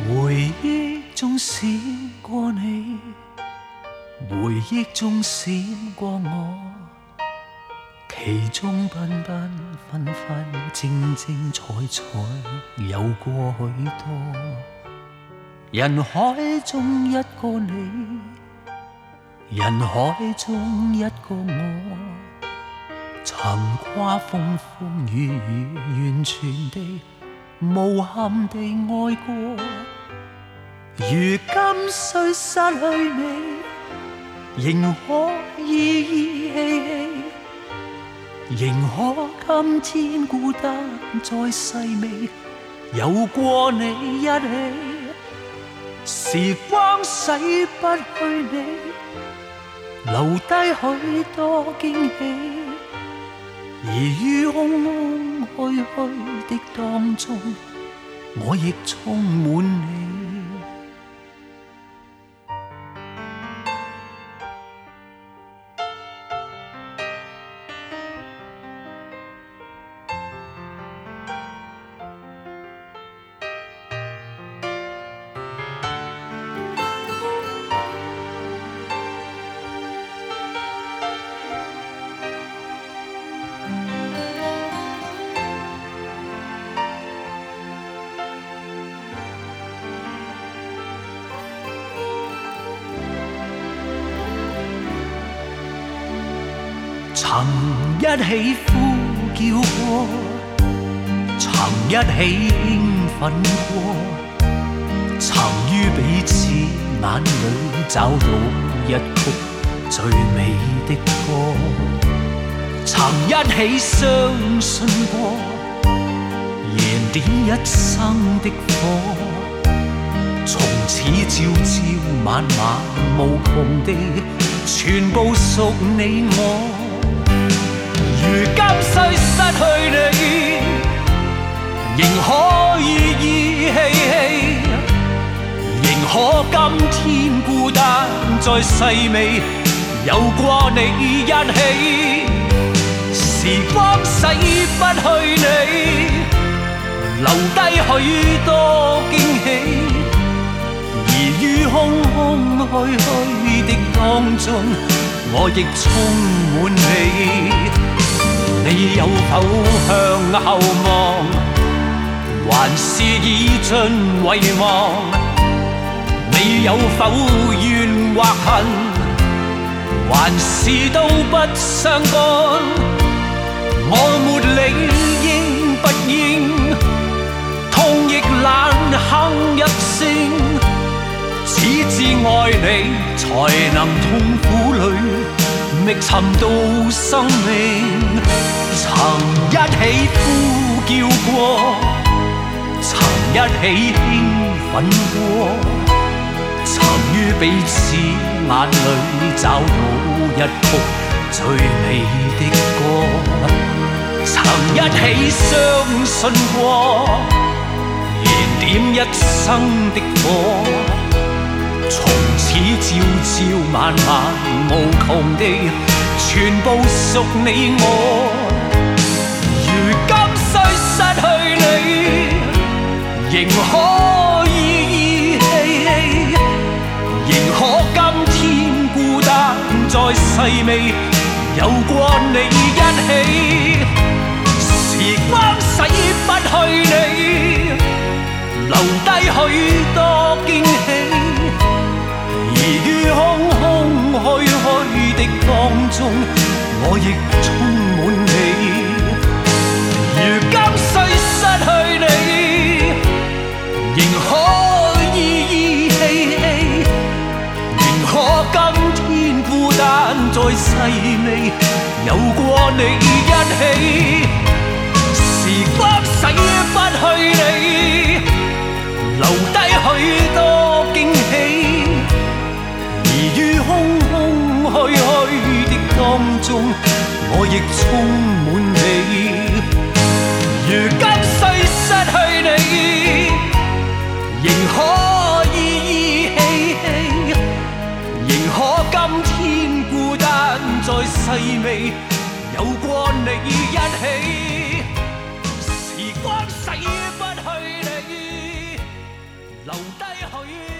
回忆中閃過你，回憶中閃過我，其中繽紛紛紛正正彩彩有過許多，人海中一個你，人海中一個我，曾跨風風雨雨，完全地無憾地愛過。如今雖失去你，仍可依依稀稀，仍可今天孤單再細味，有過你一起。時光洗不去你，留低許多驚喜，而於空空虛虛的當中，我亦充滿你。曾一起呼叫過，曾一起興奮過，曾於彼此眼裏找到一曲最美的歌，曾一起相信過，燃點一生的火，從此朝朝晚晚無窮地全部屬你我。如今雖失去你，仍可依依稀稀，仍可今天孤單再細味，有過你一起。時光洗不去你，留低許多驚喜，而於空空虛虛的當中，我亦充滿你。你有否向後望，還是已盡遺忘？你有否怨或恨，還是都不相干？我沒理應不應，痛亦難哼一聲，只知愛你才能痛苦裏覓尋到生命。曾一起呼叫過，曾一起興奮過，曾於彼此眼裏找到一曲最美的歌，曾一起相信過，燃點一生的火，從此朝朝晚晚無窮地全部屬你我。如今雖失去你，仍可依依稀稀，仍可今天孤單再細味，有過你一起。時光洗不去你，留低許多驚喜，而於空空虛虛的當中，我亦充滿你。如今雖失去你，仍可依依稀稀，仍可今天孤單再細味，有過你一起。時光洗不去你，留低許多驚喜，而於空空虛虛的當中，我亦充滿你。如今雖失去你，仍可依依稀稀，仍可今天孤單再細味，有過你一起。時光洗不去你，留低於